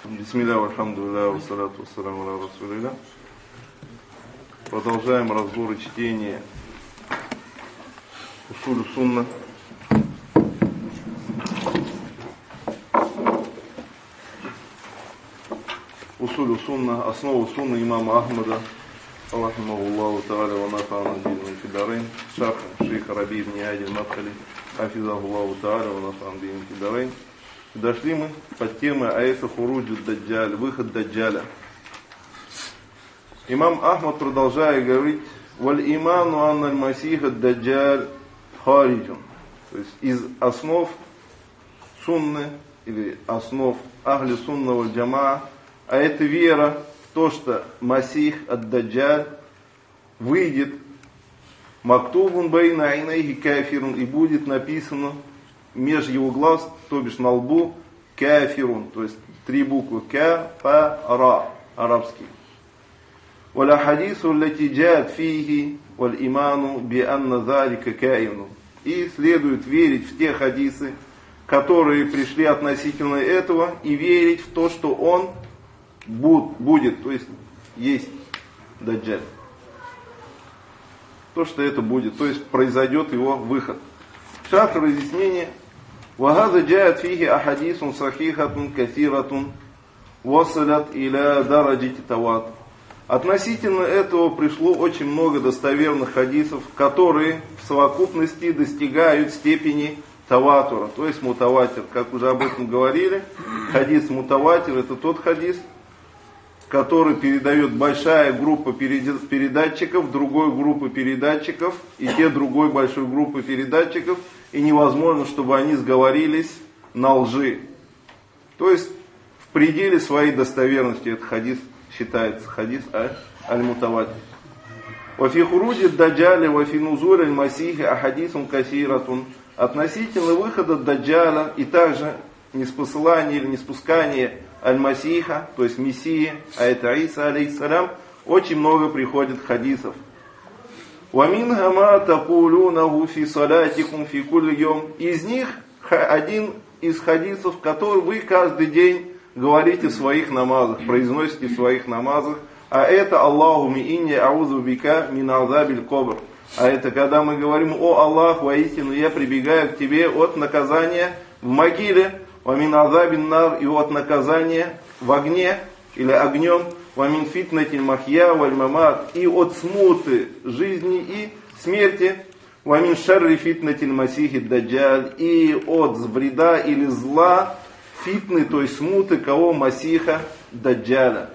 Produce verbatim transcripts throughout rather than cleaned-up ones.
Бисмилля, вальхамдулилля, вассалату вассаламу аля расулилля. Продолжаем разбор и чтение Усулю Сунна. Усулю Сунна, основу Сунны имама Ахмада, рахимахуллаху та'аля ва нафа'ана бихи фид дарайн, шарх шейха Раби ибн Хади аль-Мадхали, хафизахуллаху та'аля ва нафа'ана бихи фид дарайн. Дошли мы под темой аята хуруджу даджаль, выход даджаля. Имам Ахмад, продолжая говорить, валь иману анналь масиха даджаль хариджун. То есть из основ сунны или основ ахли сунна валь джамаа, а это вера в то, что масих ад-даджаль выйдет мактубун байна айнайхи кафирун, и будет написано меж его глаз, то бишь на лбу, кафирун, то есть три буквы ка, фа, ра, арабский. Валя хадису лати джаат фихи валь иману би анна залика каину. И следует верить в те хадисы, которые пришли относительно этого, и верить в то, что он будет, то есть есть даджаль. То, что это будет, то есть произойдет его выход. Шарх разъяснение. وهذا جاءت فيه أحاديث صحيحة كثيرة وصلت إلى درجة التواتر. Относительно этого пришло очень много достоверных хадисов, которые в совокупности достигают степени таватура, то есть мутаватир. Как уже об этом говорили, хадис мутаватир — это тот хадис, который передает большая группа передатчиков, другой группы передатчиков, и те другой большой группы передатчиков, и невозможно, чтобы они сговорились на лжи. То есть в пределе своей достоверности этот хадис считается хадис аль-мутаватир. Вафи хуруджи даджали вафи нузуль аль-масихи ахадисун касиратун. Относительно выхода даджаля и также неспосылания или неспускания аль-масиха, то есть мессии, а это Иса алейхиссалям, очень много приходит хадисов. وَمِنْهَا مَا تَقُولُونَهُ فِي صَلَاتِكُمْ فِي كُلِّ يَوْمٍ. Из них один из хадисов, который вы каждый день говорите в своих намазах, произносите в своих намазах, а это Аллахуми инни аузу бика мин азабиль кабр. А это когда мы говорим: о Аллах, воистину я прибегаю к тебе от наказания в могиле, вамин азабин нар, и от наказания в огне или огнем, вамин фитнатиль махья валь мамат, и от смуты жизни и смерти, вамин шарри фитнатиль масихи даджаль, и от вреда или зла фитны, то есть смуты кого масиха даджаля.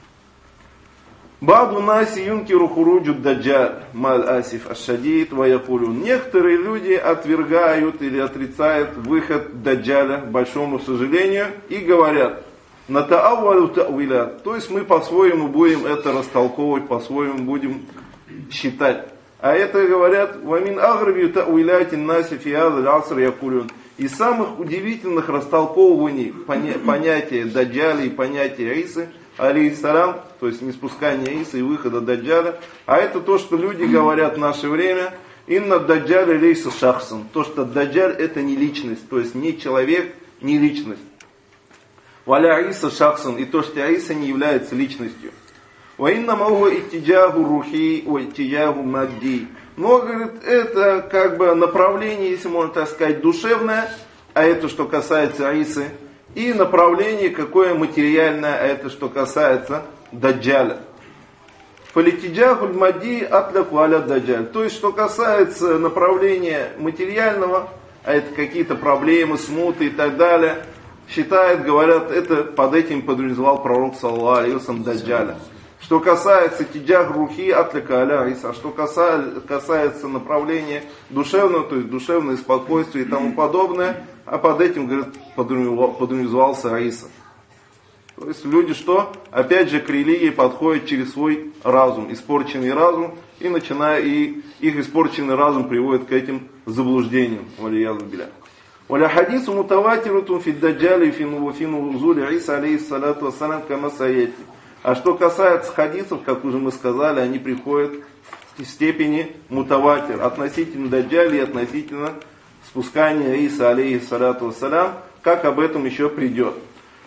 Баду наси юнкиру хуруджу даджаль мал асиф ашадид ва якулун. Некоторые люди отвергают или отрицают выход даджаля, к большому сожалению, и говорят: на та'аввалу та'виля, то есть мы по-своему будем это растолковывать, по-своему будем считать. А это говорят: вамин аграби та'виляти наси фи хазаль аср якулун. Из самых удивительных растолковываний понятия даджаля и понятия Исы алейхиссалям, то есть неспускание Исы и выхода даджаля, а это то, что люди говорят в наше время: инна даджаля лейса шахсан, то, что даджаль — это не личность, то есть не человек, не личность. Валя Иса шахсан, и то, что Иса не является личностью. Ва инна мауа иттиджаху рухи ва иттиджаху мадди. Но, говорит, это как бы направление, если можно так сказать, душевное, а это что касается Исы, и направление какое материальное, а это что касается даджаля. Фалитиджахуль мадди атляку аля даджаль. То есть, что касается направления материального, а это какие-то проблемы, смуты и так далее, считают, говорят, это под этим подразумевал пророк саллаллаху алейхи ва саллям даджаля. Что касается тиджах рухи атляка аля Иса, а что касается, касается направления душевного, то есть душевное спокойствие и тому подобное, а под этим, говорят, подразумевался Иса. То есть люди что? Опять же к религии подходят через свой разум, испорченный разум, и начиная, и их испорченный разум приводит к этим заблуждениям. Валиязу билля. Валя хадису мутаватирутун фид даджали фину нузули Иса алейхиссалату вассалям кама саяти. А что касается хадисов, как уже мы сказали, они приходят в степени мутаватир относительно даджали и относительно спускания Иса алейхиссалату вассалям, как об этом еще придет.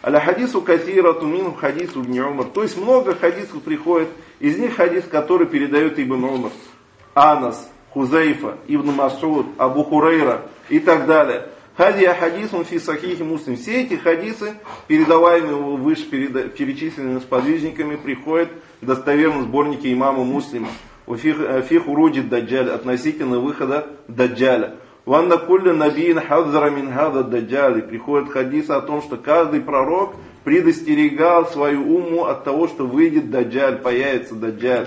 Аля хадису катирату минху хадису ибн Умар. То есть много хадисов приходит, из них хадис, который передает Ибн Умар, Анас, Хузайфа, Ибн Мас'уд, Абу Хурайра и так далее. Хади хадисун фи сахихи Муслим. Все эти хадисы, передаваемые выше перечисленными сподвижниками, приходят в достоверном сборнике имама Муслима. Фи хуруджи даджаль, относительно выхода даджаля. Ванна кулля набиин хадзара мин хада даджаль. Приходит хадис о том, что каждый пророк предостерегал свою умму от того, что выйдет даджаль, появится даджаль.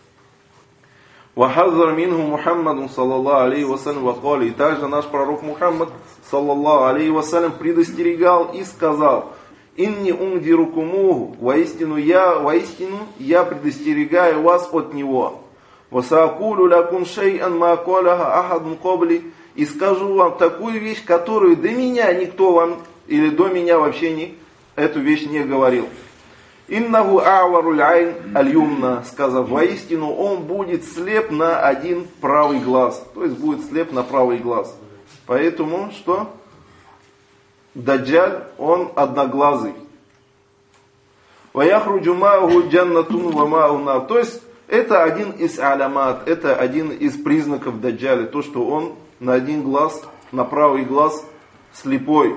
Вахазар минху Мухаммаду саллаллаху алейхи вассалям вакали. И также наш пророк Мухаммад саллаллаху алейхи вассалям предостерегал и сказал: «Инни ундирукумуху, воистину я, воистину я предостерегаю вас от него. Васаакулю лакун шей'ан ма каляха ахадун кабли». И скажу вам такую вещь, которую до меня никто вам, или до меня вообще не, эту вещь не говорил. «Иннаху а'варуль айн аль-юмна», сказав, воистину он будет слеп на один правый глаз. То есть будет слеп на правый глаз. Поэтому что? Даджаль, он одноглазый. «Ваяхруджу ма'уху джаннатун ва ма'уху нар». То есть это один из алямат, это один из признаков даджаля. То, что он на один глаз, на правый глаз слепой.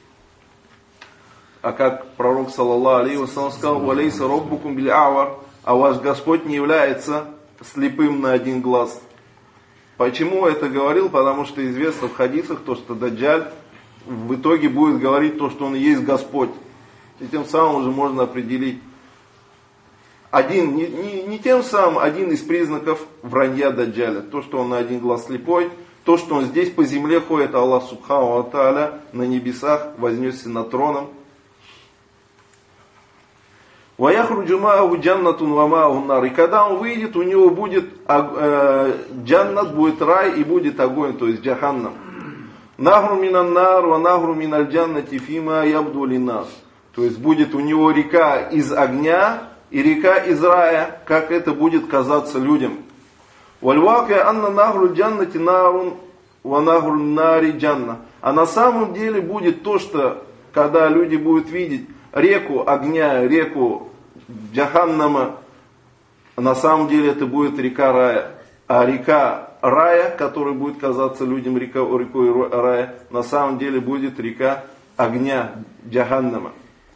А как пророк саллаллаху алейхи вассалям сказал: «Валейса роббукум биль авар», а ваш Господь не является слепым на один глаз. Почему это говорил? Потому что известно в хадисах то, что даджаль в итоге будет говорить то, что он и есть Господь. И тем самым уже можно определить один, не, не, не тем самым один из признаков вранья даджаля. То, что он на один глаз слепой, то, что он здесь по земле ходит, а Аллах субхану ва тааля на небесах вознесся над троном. «Ваяхруджу ма'аху джаннатун ва ма'аху нар». И когда он выйдет, у него будет э, джаннат, будет рай и будет огонь, то есть джаханнам. «Нахру минан нар ва нахру миналь джаннати фима ябду линнас». То есть будет у него река из огня и река из рая, как это будет казаться людям. «Вальвака анна нахру джаннати нарун ва нахру нари джанна». А на самом деле будет то, что когда люди будут видеть реку огня, реку джаханнама, на самом деле это будет река рая. А река рая, которая будет казаться людям река, рекой рая, на самом деле будет река огня джаханнама.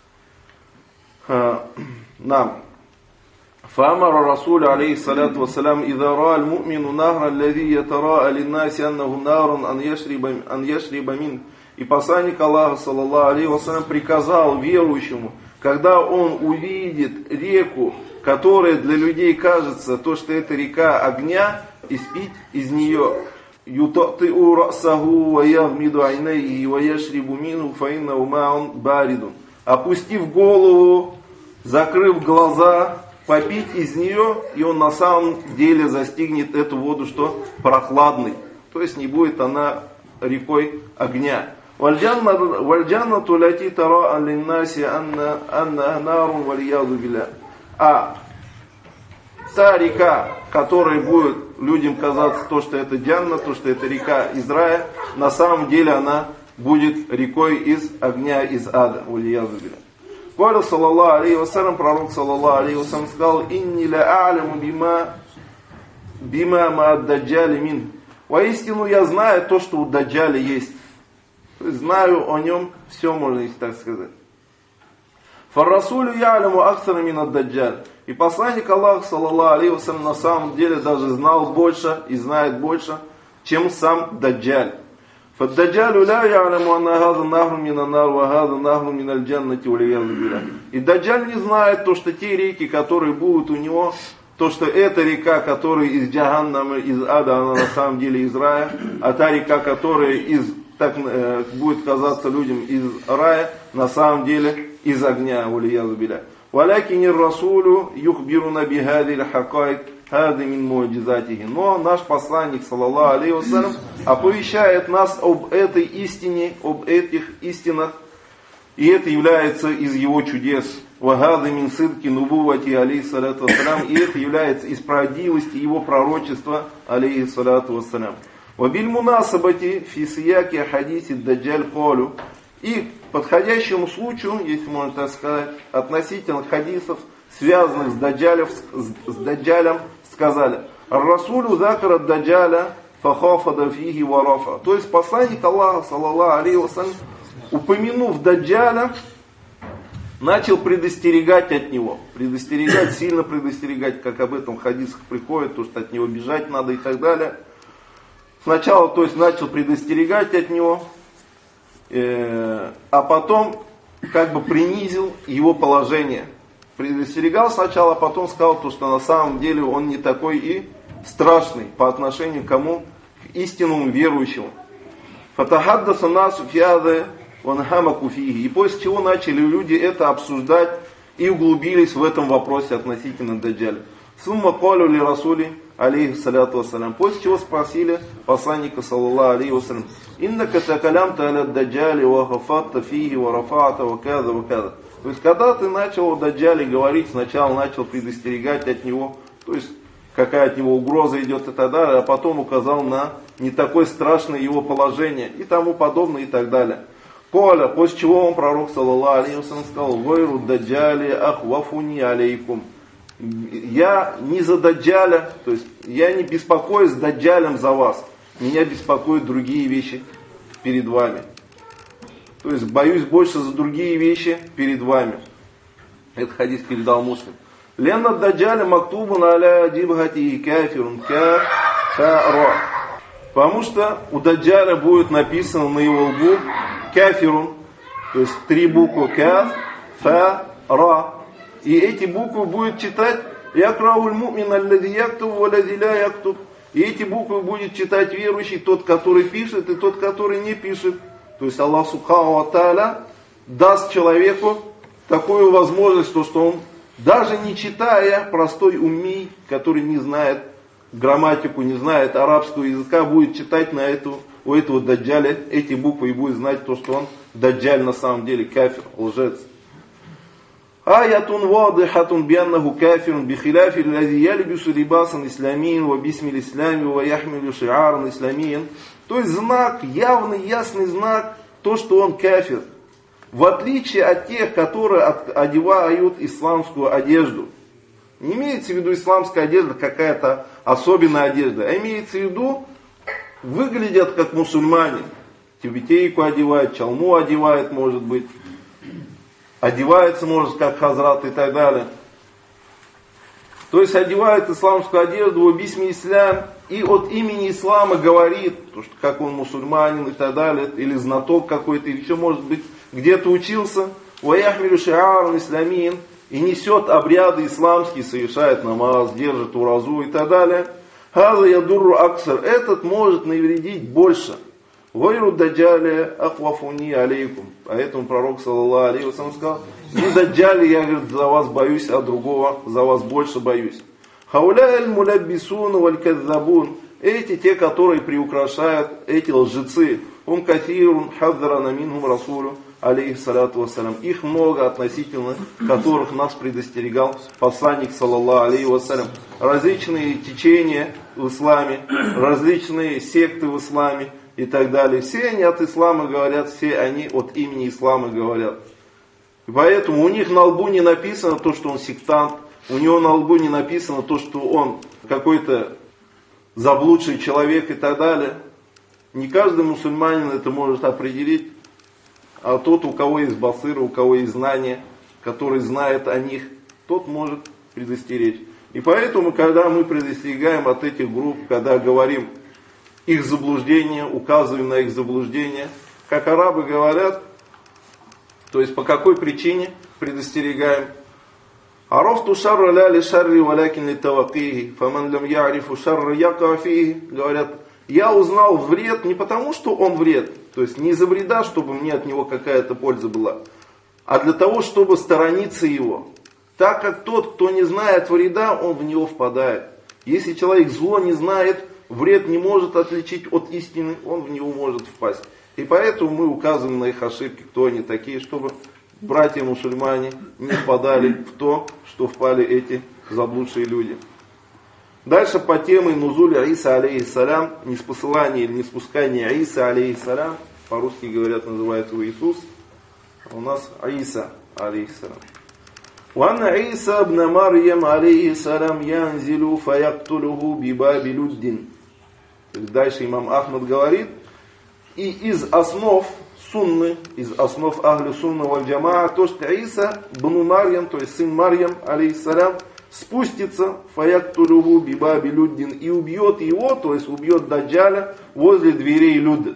Нам. فأمر الرسول عليه الصلاة والسلام إذا رأى المؤمن نهرا الذي يتراءى للناس أنه نار أن يشرب أن يشرب منه. И посланник Аллаха саллаллаху алейхи вассалям приказал верующему, когда он увидит реку, которая для людей кажется, то, что это река огня, испить из нее. «Ютати'у расаху ва ягмиду айнайхи ва яшрибу минху фа иннаху ма'ун баридун». Опустив голову, закрыв глаза, попить из нее, и он на самом деле застигнет эту воду, что прохладной. То есть не будет она рекой огня. «Вальджаннату ляти тара'ан линнаси анна нарун валияду билля». А та река, которая будет людям казаться то, что это джанна, то, что это река из рая, на самом деле она будет рекой из огня, из ада. Валияду билля. Каля саллаллаху алейхи вассалям, пророк саллаллаху алейхи вассалям сказал: «Инни ля а'ляму бима бима ма даджали мин». Воистину я знаю то, что у даджаля есть. То есть знаю о нем все, можно и так сказать. «Фаррасулю я'ляму аксара мин ад-даджаль». И посланник Аллаха саллаллаху алейхи вассалям на самом деле даже знал больше и знает больше, чем сам даджаль. «Фаддаджалю ля я'ляму анна хаза нахру мина нар ва хаза нахру миналь джаннати валияду билля». И даджаль не знает то, что те реки, которые будут у него, то, что эта река, которая из джаханнама, из ада, она на самом деле из рая, а та река, которая из, так, э, будет казаться людям из рая, на самом деле из огня, валияду билля. «Валякини расулю юхбируна бихадиль хакайк хады мин муаджизатихи». Но наш посланник, саллаллаху алейхи вассалям, оповещает нас об этой истине, об этих истинах, и это является из его чудес. «Вагады мин сидки нубувати алейхи салату вассалям». И это является из правдивости его пророчества, алейхи салату вассалям. «Вабиль мунасабати фи сияки хадиси даджаль колю». И подходящему случаю, если можно так сказать, относительно хадисов, связанных с Даджалем, с, с Даджалем сказали: «Ар-Расулю закара Даджаля фахафада фиги варафа». То есть посланник Аллаха, саллаллаху алейхи вассалям, упомянув Даджаля, начал предостерегать от него. Предостерегать, сильно предостерегать, как об этом в хадисах приходит, то, что от него бежать надо и так далее. Сначала, то есть, начал предостерегать от него, э, а потом как бы принизил его положение. Предостерегал сначала, а потом сказал, то, что на самом деле он не такой и страшный по отношению к кому? К истинному верующему. Фатахаддаса насу фиаде ванхамаку фиги. И после чего начали люди это обсуждать и углубились в этом вопросе относительно Даджаля. Сумма калю ли расули алейхи саляту вассалям. После чего спросили посланника, саллаллаху алейхи вассалям: иннака такалямта аля Даджали ва хафатта фиги ва рафаата ва каза ва каза. То есть, когда ты начал о Даджале говорить, сначала начал предостерегать от него, то есть, какая от него угроза идет и так далее, а потом указал на не такое страшное его положение и тому подобное и так далее. Коля, после чего он, пророк, саллаллаху алейхи вассалям, сказал: «Вайру Даджали ахвафуни алейкум». Я не за Даджаля, то есть я не беспокоюсь Даджалем за вас. Меня беспокоят другие вещи перед вами. То есть боюсь больше за другие вещи перед вами. Этот хадис передал Муслим. Ленна Даджаля мактубун аля дибхати кафирун кафара. Потому что у Даджаля будет написано на его лбу кафирун, то есть три буквы каф, фа, ра. И эти буквы будет читать якрауль мумин аллади яктуб валади ля яктуб. И эти буквы будет читать верующий, тот, который пишет, и тот, который не пишет. То есть Аллах субхану ва тааля даст человеку такую возможность, что, что он, даже не читая, простой умми, который не знает грамматику, не знает арабского языка, будет читать на эту, у этого Даджаля эти буквы и будет знать то, что он Даджаль на самом деле кафир, лжец. Аятун вадихатун бианнаху кафирун бихиляфи лази ялибису рибасан исламиин ва бисмил ислами ва яхмилю шиаран исламиин. То есть знак, явный, ясный знак, то, что он кафир. В отличие от тех, которые одевают исламскую одежду. Не имеется в виду исламская одежда какая-то особенная одежда, а имеется в виду, выглядят как мусульмане. Тибетейку одевают, чалму одевают, может быть. Одевается, может, как хазрат и так далее. То есть одевает исламскую одежду, убисми ислам, и от имени ислама говорит, то, что как он мусульманин и так далее, или знаток какой-то, или еще, может быть, где-то учился, ваяхмилю шиаран исламин, и несет обряды исламские, совершает намаз, держит уразу и так далее. Хаза ядурру аксар, этот может навредить больше. Вайру Даджали ахвафуни алейкум. Поэтому пророк, саллаллаху алейхи вассалям, сказал: не Даджали, я, говорит, за вас боюсь, а другого за вас больше боюсь. Хауля аль-муляббисун валь-кадзабун. Эти, те, которые приукрашают, эти лжецы. Ум кафирун хаззарана минхум расулю алейхи салату вассалям. Их много, относительно которых нас предостерегал посланник, саллаллаху алейхи вассалям. Различные течения в исламе, различные секты в исламе и так далее. Все они от ислама говорят, все они от имени ислама говорят. И поэтому у них на лбу не написано то, что он сектант, у него на лбу не написано то, что он какой-то заблудший человек и так далее. Не каждый мусульманин это может определить, а тот, у кого есть басира, у кого есть знания, который знает о них, тот может предостеречь. И поэтому, когда мы предостерегаем от этих групп, когда говорим их заблуждения, указываем на их заблуждения, как арабы говорят, то есть по какой причине предостерегаем? Арафту шарра ля ли шарри валякин ли тавакихи, фаман лям ярифу шарра якафихи. Говорят, я узнал вред не потому, что он вред, то есть не из-за вреда, чтобы мне от него какая-то польза была, а для того, чтобы сторониться его. Так как тот, кто не знает вреда, он в него впадает. Если человек зло не знает, вред не может отличить от истины, он в него может впасть. И поэтому мы указываем на их ошибки, кто они такие, чтобы братья-мусульмане не впадали в то, что впали эти заблудшие люди. Дальше по теме нузуля Иса алейхиссалям, неспосылание или неспускание Иса алейхиссалям, по-русски говорят, называют его Иисус, а у нас Иса, алейхиссалям. وأن عيسى ابن مريم عليه السلام ينزل فيقتله بباب لد. Дальше имам Ахмад говорит, и из основ сунны, из основ ахлю сунна валь джамаа, то, что Иса бну Марьям, то есть сын Марьям, алейхиссалям, спустится фаяктулюху бибаби люддин и убьет его, то есть убьет Даджаля возле дверей Люд.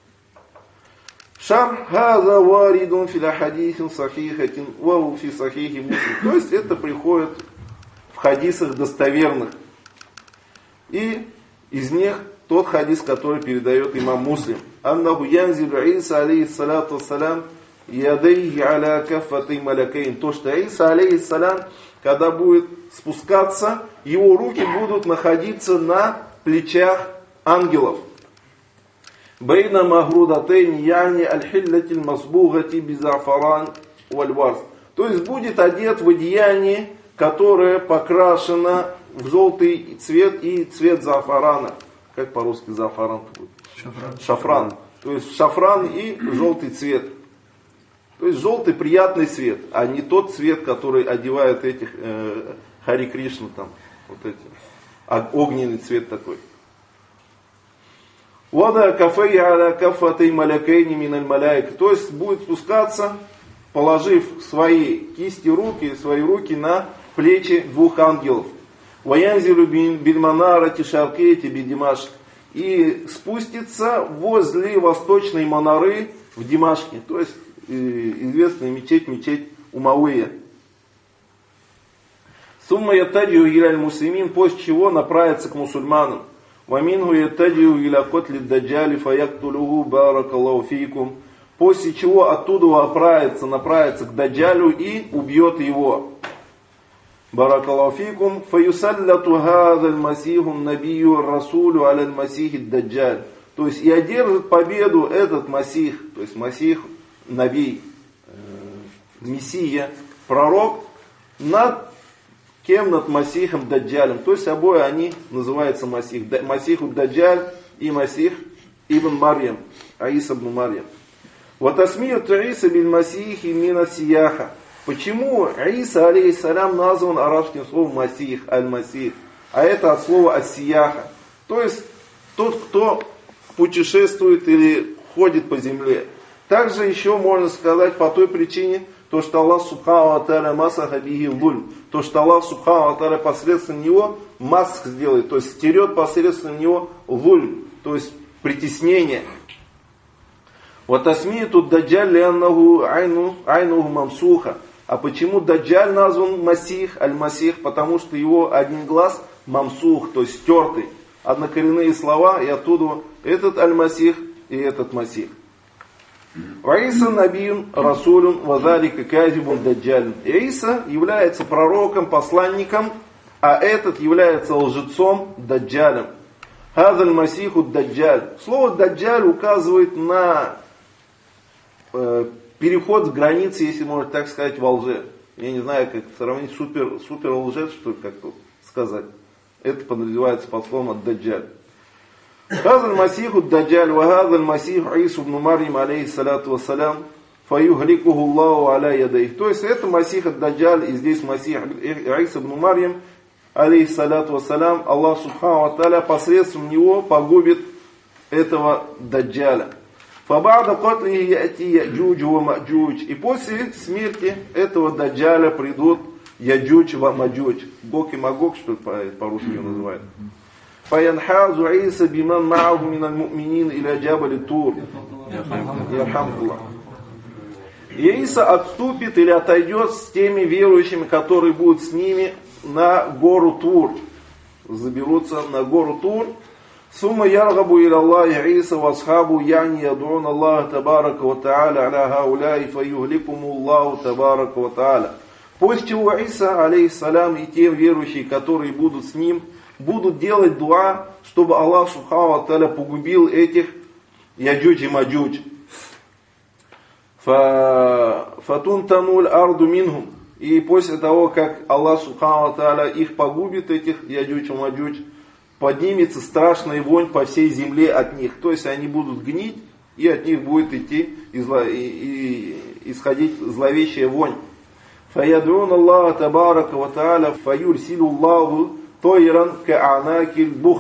Шар хаза варидун филя хадисин сахихатин вау фи сахихи муслим. То есть это приходит в хадисах достоверных. И из них тот хадис, который передает имам Муслим. Аннаху янзилу Иса алейхиссалату вассалям ядейхи аля каффатай малякейн. То, что Иса алейхиссалям, когда будет спускаться, его руки будут находиться на плечах ангелов. Бейна магрудатейн яни аль-хиллатиль масбугати бизафаран вальварс. То есть будет одет в одеяние, которое покрашено в желтый цвет и цвет зафарана. Как по-русски зафаран будет? Шафран. Шафран. То есть шафран и желтый цвет. То есть желтый приятный цвет, а не тот цвет, который одевают этих э, Хари Кришна там. Вот эти. А огненный цвет такой. Вада кафей аля кафатай малякейни миналь маляйк. То есть будет спускаться, положив свои кисти руки, свои руки на плечи двух ангелов. Ваянзилу бильманарати шаркети бидимаш. И спустится возле восточной манары в Димашке. То есть известная мечеть, мечеть Умавия. Сумма ятадию гиляль муслимин, после чего направится к мусульманам. Вамингу ятадию гиля котли даджали фаяктулюгу баракаллаху фийкум. После чего оттуда отправится, направится к Даджалю и убьет его. Баракаллаху фийкум. Фаюсаллату хазаль масиху набию расулю аляль масихи даджаль. То есть и одержит победу этот масих, то есть масих, наби, мессия, пророк, над кем? Над масихом даджалем. То есть обои они называются масих. Масиху даджаль и масих ибн Марьям, Аиса ибн Марьям. Вот асмиют Иса бин масихи мина сияха. Почему Иса, алейхиссалям, назван арабским словом масих, аль-масих, а это от слова ас-сияха. То есть тот, кто путешествует или ходит по земле. Также еще можно сказать по той причине, то, что Аллах субхану ва тааля масаха бихи лульм. То, что Аллах субхану ва тааля посредством него масх сделает, то есть стерет посредством него лульм, то есть притеснение. Вот асми тут даджаль лианнаху айнуху мамсуха. А почему даджаль назван масих, аль-масих? Потому что его один глаз мамсух, то есть стертый. Однокоренные слова, и оттуда этот аль-масих и этот масих. Иса набиюн расулюн вазалика казибун даджаль. Иса является пророком, посланником, а этот является лжецом, даджалем. Хазаль масиху даджаль. Слово даджаль указывает на э, переход с границы, если можно так сказать, во лже. Я не знаю, как сравнить супер, супер лжец, что ли, как тут сказать. Это подразумевается под словом даджаль. Хазаль масиху даджаль, ва хазаль масиху Ису ибн Марьям, алейхиссалату вассалям, фаюгликуху Аллаху аля ядейх. То есть это масих ад-даджаль, и здесь масих Иса ибн Марьям, алейхиссалату вассалям, Аллах субхану ва тааля посредством него погубит этого даджаля. Фабада котлихи яти яджудж ва маджудж. И после смерти этого даджаля придут яджудж ва маджудж. Гог и Магог, что ли по-русски ее называют. Фаянхазу Иса биман ма'аху миналь му'минин иля джабали Тур. Ярхамуллах. И Иса отступит или отойдет с теми верующими, которые будут с ними, на гору Тур. Заберутся на гору Тур. Сумма яргабу иля Аллахи Иса васхабу яни ядуун Аллаха табарака ва тааля аля хауляи фаюгликуму Аллаху табарака ва тааля. После чего Иса, алейхиссалям, и те верующие, которые будут с ним, будут делать дуа, чтобы Аллах субхану ва тааля погубил этих яджудж и маджудж. Фатун тануль арду минхум. И после того, как Аллах субхану ва тааля их погубит, этих яджудж и маджудж, поднимется страшная вонь по всей земле от них. То есть они будут гнить и от них будет идти и, и, и исходить зловещая вонь. فَيَدْعُونَ اللَّهَ تَبَارَكَ وَتَعَالَى فَيُرْسِلُ اللَّهُ طَيْرًا كَأَعْنَاكِ الْبُخْتِ.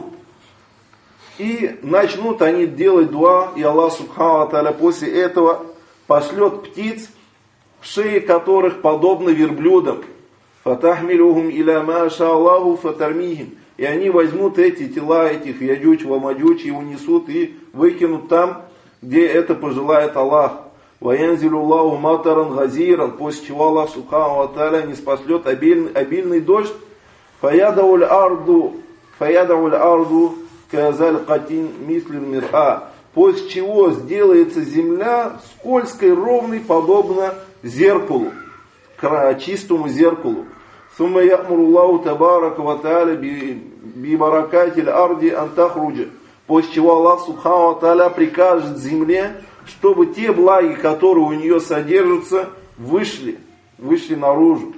И начнут они делать дуа, и Аллах Субхану ва Тааля после этого пошлет птиц, шеи которых подобны верблюдам. فَتَحْمِلُهُمْ إِلَى مَا شَاءَ اللَّهُ فَتَرْمِيهِمْ. И они возьмут эти тела, этих Яджудж ва Маджудж, и унесут, и выкинут там, где это пожелает Аллах. وَيَنْزِلُ اللَّهُ مَطَرًا غَزِيرًا. После чего Аллах Субхану ва Тааля ниспошлет обильный, обильный дождь. فَيَدَعُ الْأَرْضُ فَيَدَعُ الْأَرْضُ كَزَلْقَةٍ مِثْلِ الْمِرْآ. После чего сделается земля скользкой, ровной, подобно зеркалу, чистому зеркалу. ثم يأمر الله تبارك وتعالى ببركات الأرض أن تخرج. После чего Аллах Субхану ва Тааля прикажет земле, чтобы те благи, которые у нее содержатся, вышли, вышли наружу.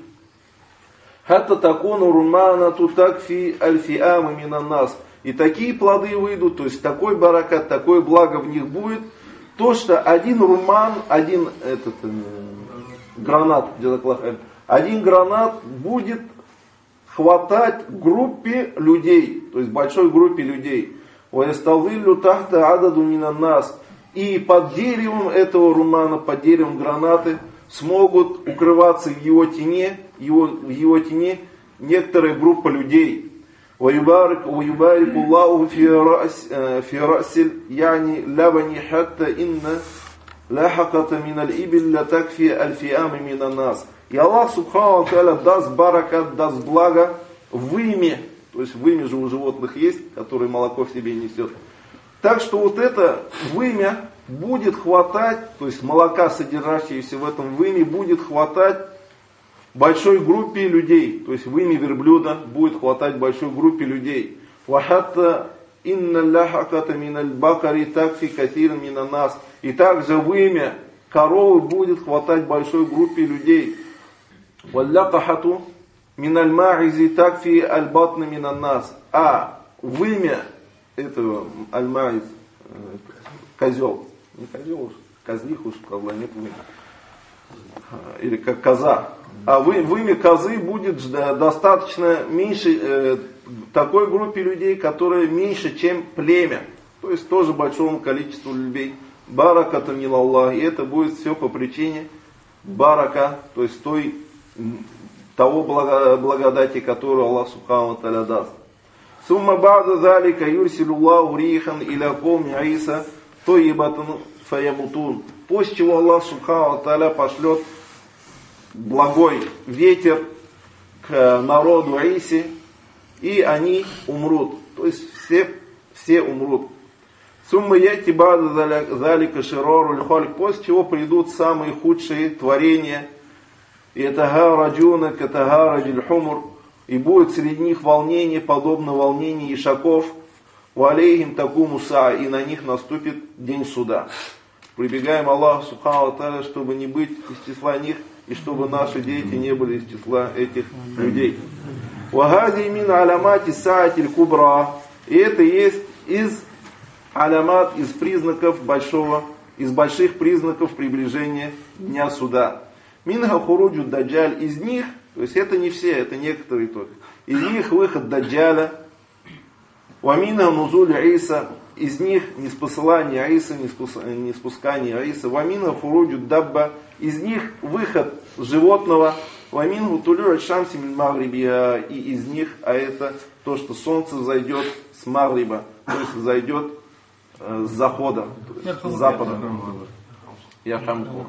حتى تكون رمانة تكفي الفئام من الناس. И такие плоды выйдут, то есть такой баракат, такое благо в них будет, то что один руман, один этот гранат, один гранат будет хватать группе людей, то есть большой группе людей. وَيَسْتَظِلُّ تَحْتَ عَدَدٌ مِنَ النَّاسِ. И под деревом этого румана, под деревом гранаты, смогут укрываться в его тени, его, в его тени некоторая группа людей. وَيُبَارِكُ اللَّهُ فِي رَأْسِ يعني لَبَنِ حَتَّى إِنَّ لَحَقَةَ مِنَ الْإِبِلِ لَتَكْفِي الْفِئَامِ مِنَ النَّاسِ. И Аллах Субхану ва Тааля даст баракат, даст благо в име, то есть в име же у животных есть, который молоко в себе несет. Так что вот это вымя будет хватать, то есть молока, содержащегося в этом выме, будет хватать большой группе людей. То есть выме верблюда будет хватать большой группе людей. وَحَتَّى إِنَّ اللَّحَقَةَ مِنَ الْبَقَرِ تَكْفِي كَثِيرًا مِنَ النَّاسِ. И также вымя коровы будет хватать большой группе людей. وَاللَّقَحَةُ مِنَ الْمَاعِزِ تَكْفِي الْبَطْنِ مِنَ النَّاسِ. А вымя этого аль-маиз, козел, не козел, козлих уж, правда, нет вымя, или как коза. А вы, вымя козы будет достаточно меньше, э, такой группе людей, которая меньше, чем племя. То есть тоже большому количеству людей. Баракату милаллах. И это будет все по причине барака, то есть той, того благодати, которую Аллах Субхану ва Тааля даст. ثم بعد ذلك يرسل الله ريحا إلى قوم عيسى طيبة فيموتون. После чего Аллах Субхану ва Тааля пошлет благой ветер к народу Иси, и они умрут. То есть все, все умрут. ثم يأتي بعد ذلك شرار الخلق. После чего придут самые худшие творения. يتهارجون كتهارج الحمر. И будет среди них волнение, подобно волнению ишаков. وَعَلَيْهِمْ تَقُومُ السَّاعَةُ. И на них наступит день суда. Прибегаем Аллаху Субхану ва Тааля, чтобы не быть из числа них, и чтобы наши дети не были из числа этих людей. وَهَذِي مِنْ عَلَامَاتِ السَّاعَةِ الْكُبْرَى. И это есть из алямат, из признаков большого, из больших признаков приближения дня суда. Минха хуруджу даджаль. Из них, то есть это не все, это некоторые только. Из них выход даджаля. Вамина нузуль Иса. Из них неспосылание Иса, неспускание Иса. Вамина хуруджу дабба. Из них выход животного. Вамин тулю шамси мин магрибия. И из них, а это то, что солнце зайдет с магриба, то есть зайдет э, с захода, с запада. Я хамку.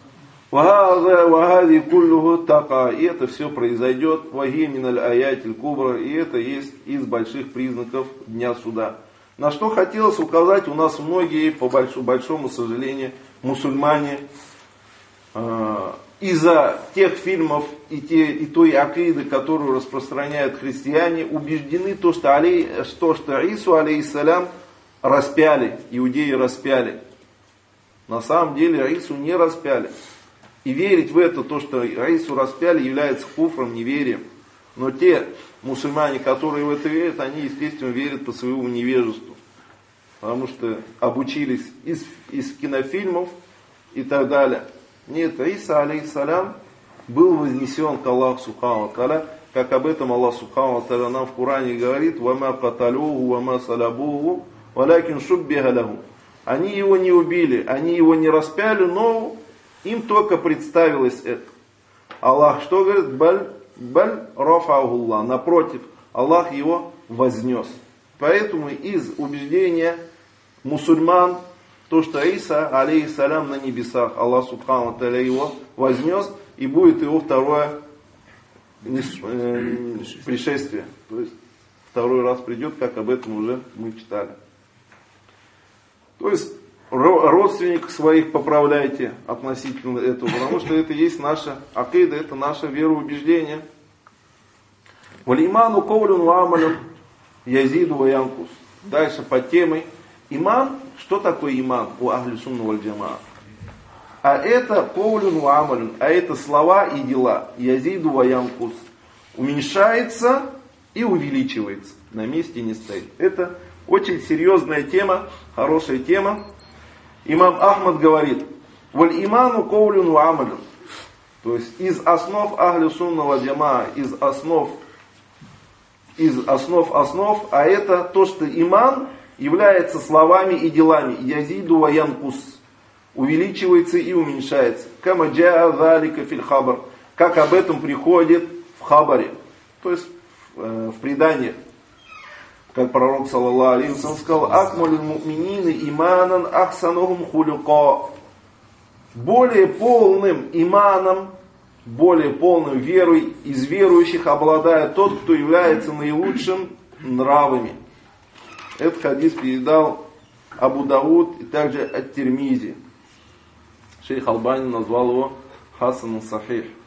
Вагади куллуху така. И это все произойдет. Ваги миналь аятиль кубра. И это есть из больших признаков дня суда. На что хотелось указать, у нас многие, по большому, большому сожалению, мусульмане, э, из-за тех фильмов и, те, и той акиды, которую распространяют христиане, убеждены, то, что, алей, то, что Ису, алейхиссалям, распяли, иудеи распяли. На самом деле Ису не распяли. И верить в это, то, что Ису распяли, является куфром, неверием. Но те мусульмане, которые в это верят, они, естественно, верят по своему невежеству. потому что обучились из, из кинофильмов и так далее. Нет, Иса, алейхиссалям, был вознесен к Аллаху Субхану ва Тааля, как об этом Аллах Субхану ва Тааля нам в Коране говорит: «Вама каталуху, вама салабуху, валякин шуббиха лаху». Они его не убили, они его не распяли, но им только представилось это. Аллах что говорит? Баль, баль рафаухуллах. Напротив, Аллах его вознес. Поэтому из убеждения мусульман, то, что Иса, алейхиссалям, на небесах, Аллах Субхану ва Тааля его вознес, и будет его второе э, пришествие. То есть второй раз придет, как об этом уже мы читали. То есть родственников своих поправляйте относительно этого, потому что это есть наша акида, это наше вероубеждение. Валиману ковлюн вамалюн язиду ваянкус. Дальше по темой. Иман. Что такое иман у ахли сунна валь джамаа? А это ковлюн вамалюн, а это слова и дела. Язиду ваянкус. Уменьшается и увеличивается. На месте не стоит. Это очень серьезная тема, хорошая тема. Имам Ахмад говорит: «Валь иману ковлюн ва амалюн». То есть из основ ахли сунна валь джамаа, из основ, из основ основ, а это то, что иман является словами и делами. Язиду ва янкус. Увеличивается и уменьшается. Кама джаа залика филь хабар. Как об этом приходит в хабаре. То есть в, в преданиях. Как пророк, саллаллаху алейхи ва саллям, сказал: «Акмалюл му'минина иманан ахсанухум хулюка». Более полным иманом, более полным верой из верующих обладает тот, кто является наилучшим нравами. Этот хадис передал Абу Дауд и также ат-Тирмизи. Шейх Албани назвал его хасан сахих.